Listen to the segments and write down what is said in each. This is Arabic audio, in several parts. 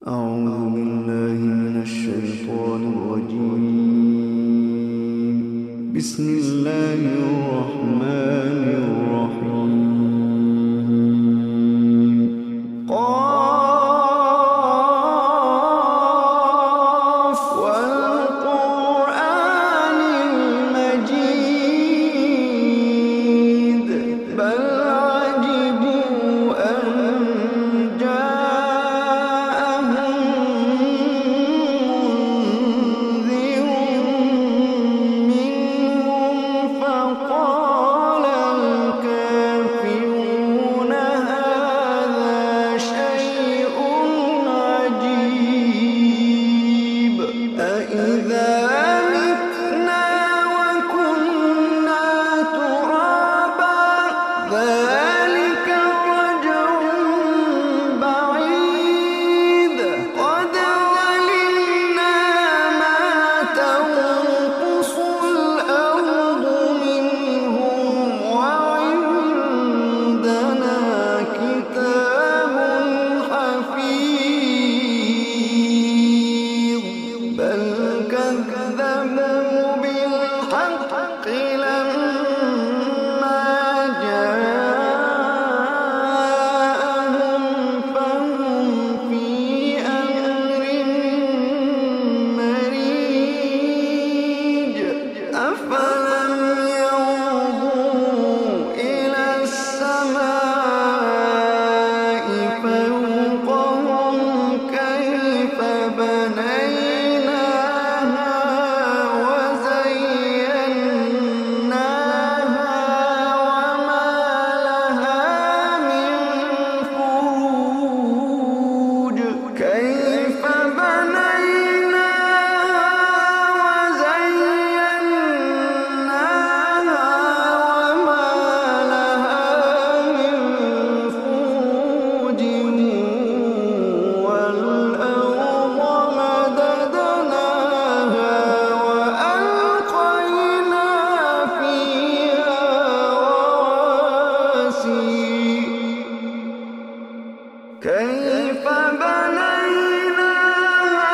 أعوذ بالله من الشيطان الرجيم. بسم الله الرحمن الرحيم. قاف والقرآن المجيد بل عجبوا أن جاءهم منذر منهم فقال الكافرون هذا شيء عجيب أإذا متنا وكنا ترابا ذلك رجع بعيد قد علمنا ما تنقص الأرض منهم وعندنا كتاب حفيظ بل كذبوا بالحق لما جاءهم فهم في أمر مريج أفلم ينظروا إلى السماء فوقهم كيف بنيناها وزيناها وما لها من فروج كيف بنيناها وزيناها وما لها من فروج والأرض مددناها وألقينا فيها رواسي كيف بنيناها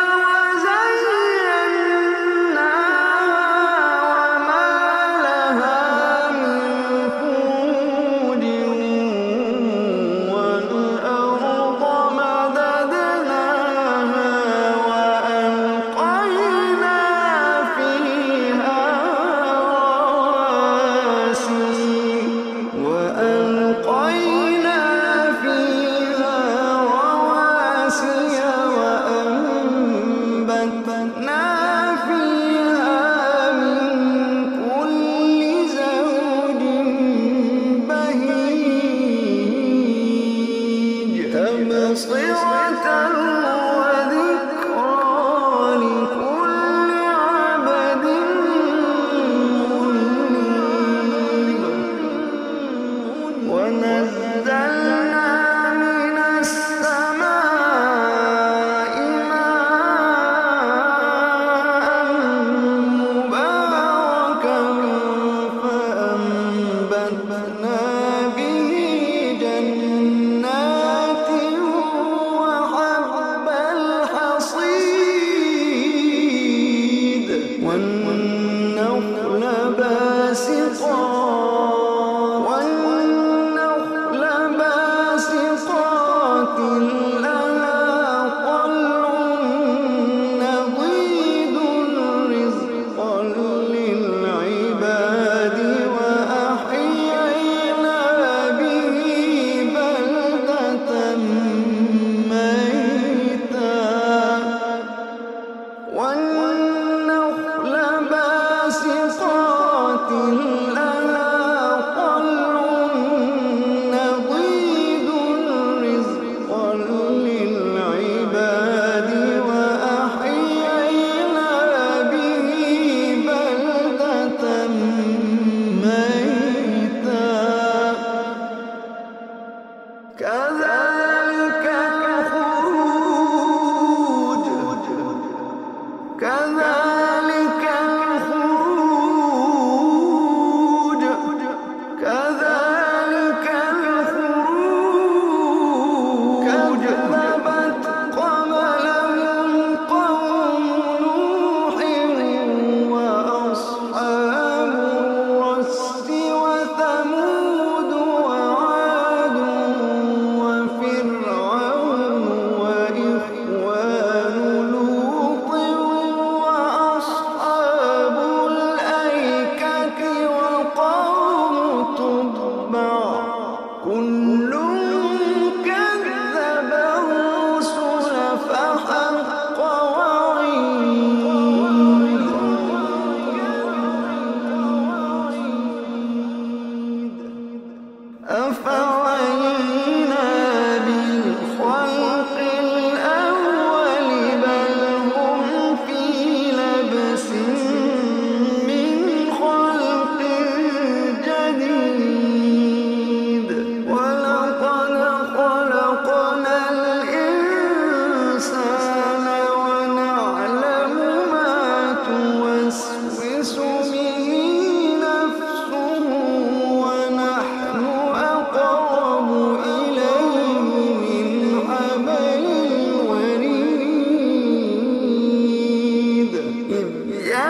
وزيناها وما لها من فروج والأرض مددناها وألقينا فيها رواسي وأنبتنا فيها من كل زوج بهيج تبصرة وذكرى لكل عبد منيب ونزلنا من السماء ماء مباركا فأنبتنا به جنات وحب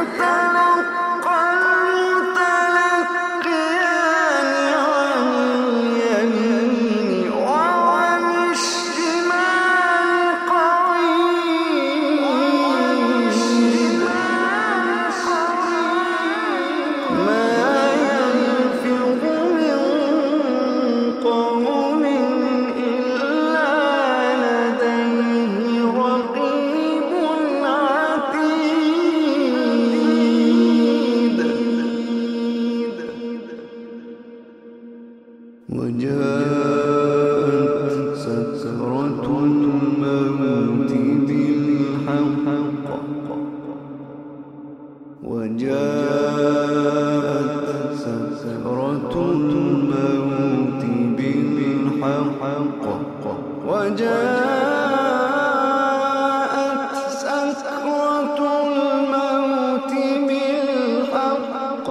يتلقى المتلقيان عن اليمين وعن الشمال قعيد ما يلفظ من قول إلا لديه رقيب عتيد وجاءت سكرة الموت بالحق وجاءت سكرة الموت بالحق وجاءت سكرة الموت بالحق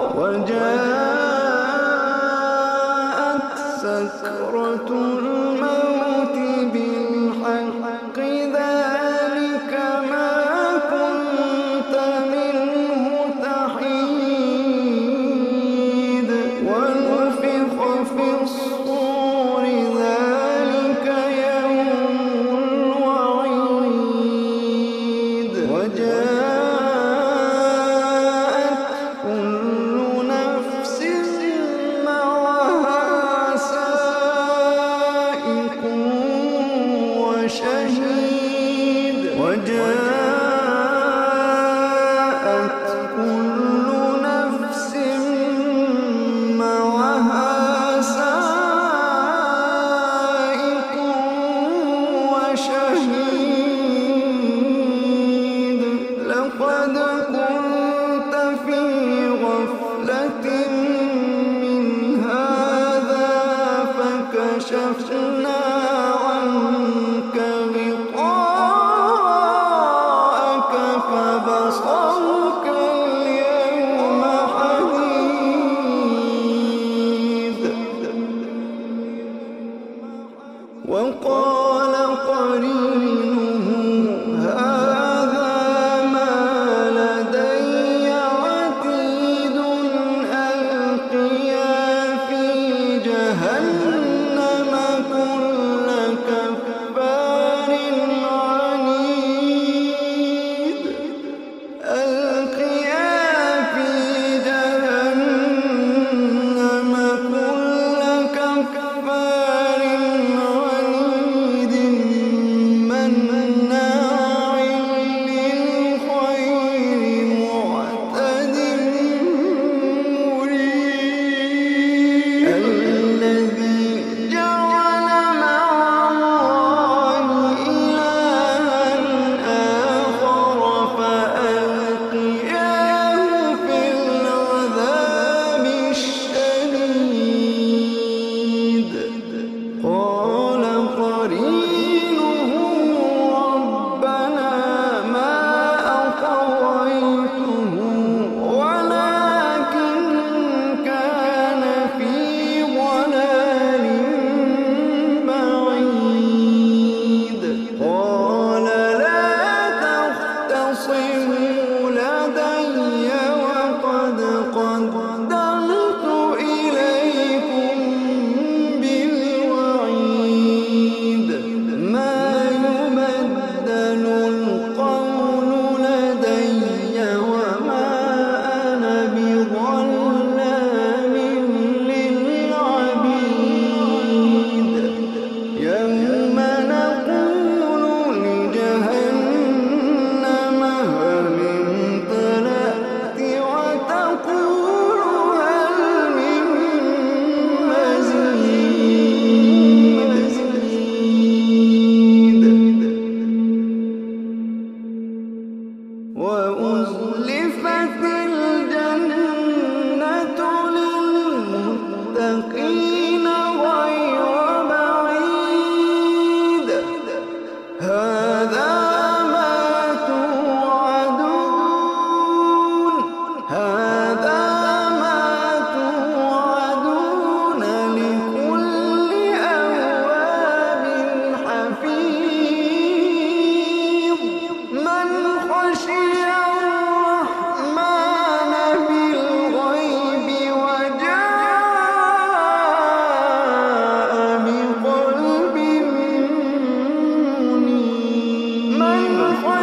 وجاءت سكرة الموت بالحق ذلك ما كنت منه تحيد ونفخ في الصور ذلك يوم الوعيد وجاءت كل نفس معها سائق وشهيد وجاءت كل نفس معها سائق وشهيد لقد كنت في غفلة من هذا فكشفنا عنك غطاءك فبصرك اليوم حديد وقال قرينه هذا ما لدي عتيد ألقيا في جهنم كل كفار عنيد ألقيا في جهنم كل كفار عنيد مناع للخير معتد مريب الذي جعل مع الله إلها آخر فألقياه في العذاب الشديد قال قرينه ربنا ما أطغيته ولكن كان في ضلال بعيد قال لا تختصموا لدي وقد قدمت إليكم بالوعيد ما يبدل القول لدي وما أنا بظلام للعبيد يوم نقول لجهنم هل امتلأت وتقول هل من مزيد وأزلفت الجنة للمتقين غير بعيد هذا ما توعدون هذا ما توعدون لكل أواب حفيظ من خشي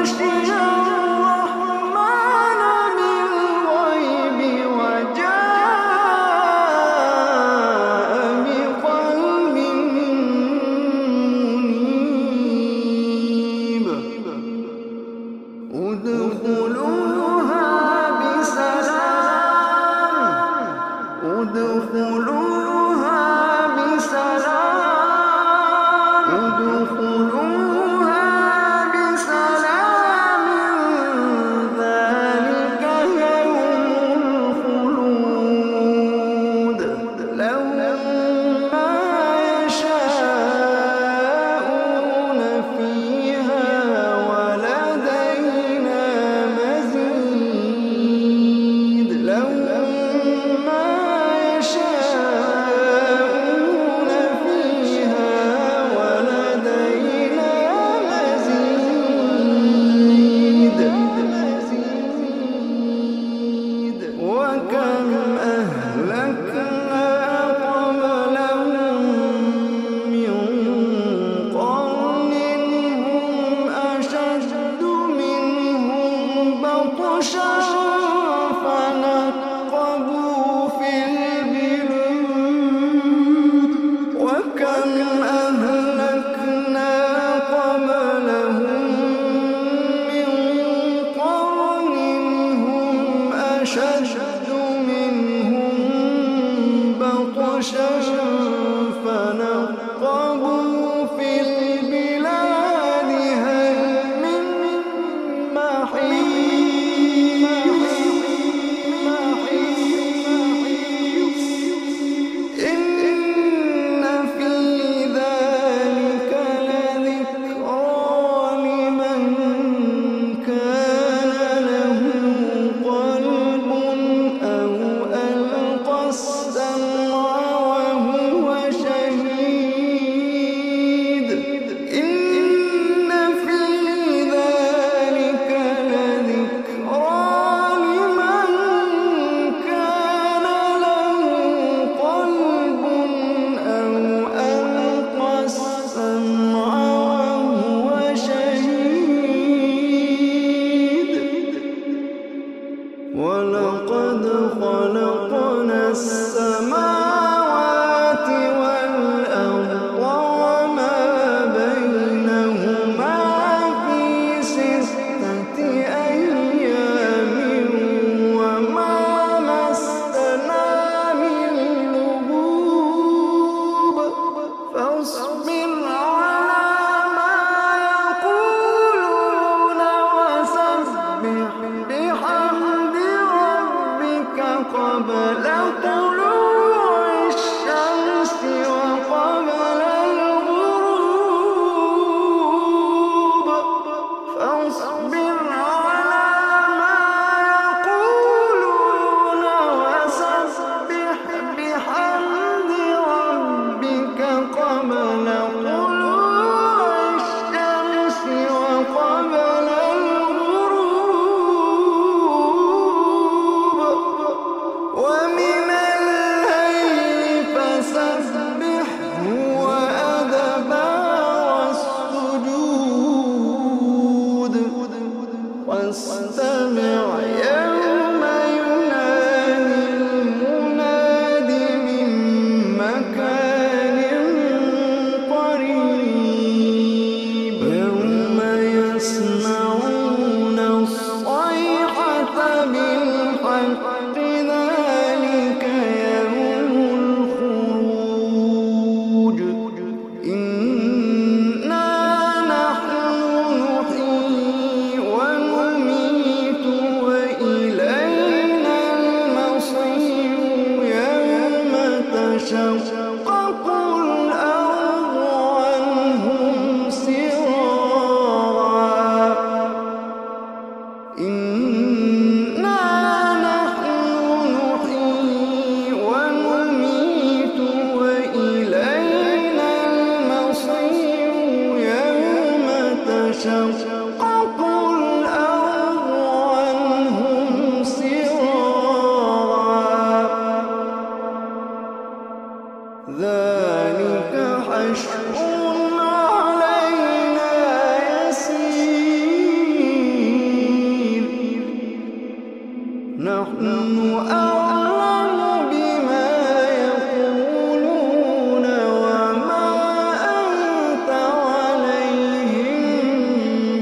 حشر علينا يسير أعلم بما يقولون وما أنت عليهم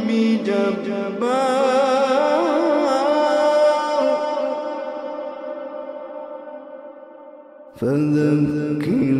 بجبار فذكر